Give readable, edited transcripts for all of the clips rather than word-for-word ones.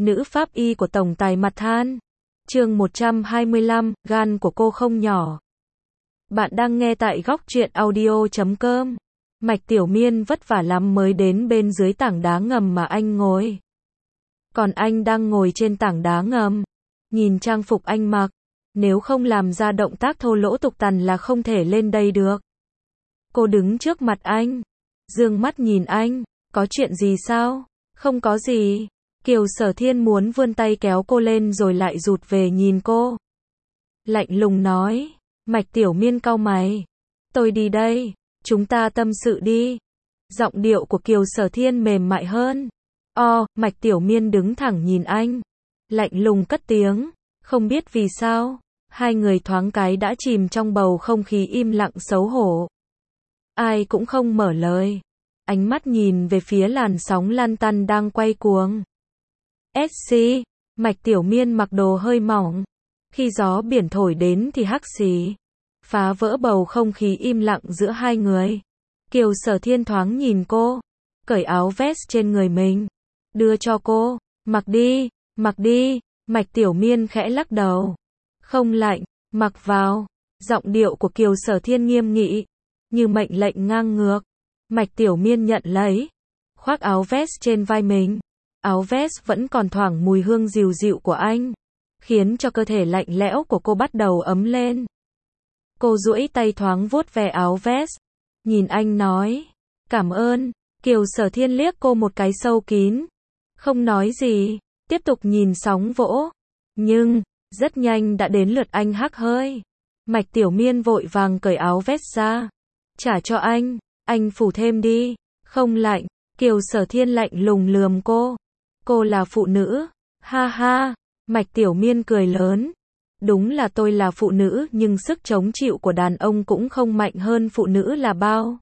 Nữ pháp y của tổng tài mặt than. Chương 125, gan của cô không nhỏ. Bạn đang nghe tại góc truyện audio.com. Mạch Tiểu Miên vất vả lắm mới đến bên dưới tảng đá ngầm mà anh ngồi. Còn anh đang ngồi trên tảng đá ngầm. Nhìn trang phục anh mặc, nếu không làm ra động tác thô lỗ tục tằn là không thể lên đây được. Cô đứng trước mặt anh, dương mắt nhìn anh, có chuyện gì sao? Không có gì. Kiều Sở Thiên muốn vươn tay kéo cô lên rồi lại rụt về nhìn cô. Lạnh lùng nói, Mạch Tiểu Miên cau mày. Tôi đi đây, chúng ta tâm sự đi. Giọng điệu của Kiều Sở Thiên mềm mại hơn. Mạch Tiểu Miên đứng thẳng nhìn anh. Lạnh lùng cất tiếng, không biết vì sao, hai người thoáng cái đã chìm trong bầu không khí im lặng xấu hổ. Ai cũng không mở lời. Ánh mắt nhìn về phía làn sóng lan tăn đang quay cuồng. SC, Mạch Tiểu Miên mặc đồ hơi mỏng. Khi gió biển thổi đến thì hắc xì. Phá vỡ bầu không khí im lặng giữa hai người. Kiều Sở Thiên thoáng nhìn cô. Cởi áo vest trên người mình. Đưa cho cô. Mặc đi, mặc đi. Mạch Tiểu Miên khẽ lắc đầu. Không lạnh, mặc vào. Giọng điệu của Kiều Sở Thiên nghiêm nghị. Như mệnh lệnh ngang ngược. Mạch Tiểu Miên nhận lấy. Khoác áo vest trên vai mình. Áo vest vẫn còn thoảng mùi hương dịu dịu của anh, khiến cho cơ thể lạnh lẽo của cô bắt đầu ấm lên. Cô duỗi tay thoáng vuốt ve áo vest, nhìn anh nói, cảm ơn. Kiều Sở Thiên liếc cô một cái sâu kín, không nói gì, tiếp tục nhìn sóng vỗ. Nhưng, rất nhanh đã đến lượt anh hắt hơi. Mạch Tiểu Miên vội vàng cởi áo vest ra, trả cho anh phủ thêm đi, không lạnh. Kiều Sở Thiên lạnh lùng lườm cô. Cô là phụ nữ, ha ha. Mạch Tiểu Miên cười lớn. Đúng là tôi là phụ nữ nhưng sức chống chịu của đàn ông cũng không mạnh hơn phụ nữ là bao.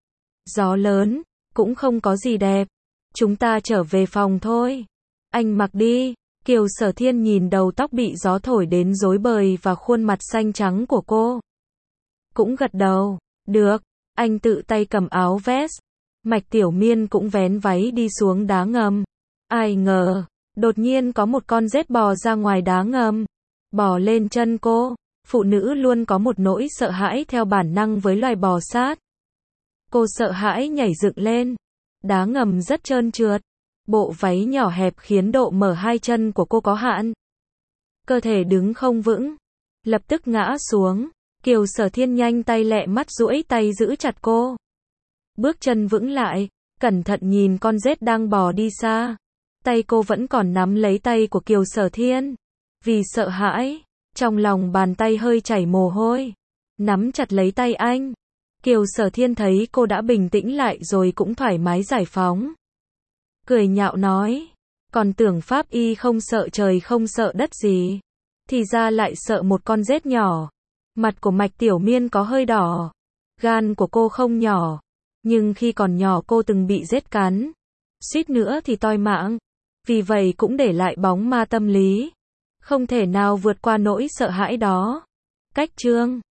Gió lớn, cũng không có gì đẹp. Chúng ta trở về phòng thôi. Anh mặc đi. Kiều Sở Thiên nhìn đầu tóc bị gió thổi đến rối bời và khuôn mặt xanh trắng của cô. Cũng gật đầu. Được. Anh tự tay cầm áo vest. Mạch Tiểu Miên cũng vén váy đi xuống đá ngầm. Ai ngờ, đột nhiên có một con rết bò ra ngoài đá ngầm, bò lên chân cô. Phụ nữ luôn có một nỗi sợ hãi theo bản năng với loài bò sát. Cô sợ hãi nhảy dựng lên. Đá ngầm rất trơn trượt. Bộ váy nhỏ hẹp khiến độ mở hai chân của cô có hạn. Cơ thể đứng không vững, lập tức ngã xuống. Kiều Sở Thiên nhanh tay lẹ mắt duỗi tay giữ chặt cô. Bước chân vững lại, cẩn thận nhìn con rết đang bò đi xa. Tay cô vẫn còn nắm lấy tay của Kiều Sở Thiên. Vì sợ hãi, trong lòng bàn tay hơi chảy mồ hôi. Nắm chặt lấy tay anh. Kiều Sở Thiên thấy cô đã bình tĩnh lại rồi cũng thoải mái giải phóng. Cười nhạo nói, còn tưởng pháp y không sợ trời không sợ đất gì. Thì ra lại sợ một con rết nhỏ. Mặt của Mạch Tiểu Miên có hơi đỏ. Gan của cô không nhỏ. Nhưng khi còn nhỏ cô từng bị rết cắn. Suýt nữa thì toi mạng. Vì vậy cũng để lại bóng ma tâm lý. Không thể nào vượt qua nỗi sợ hãi đó. Cách chương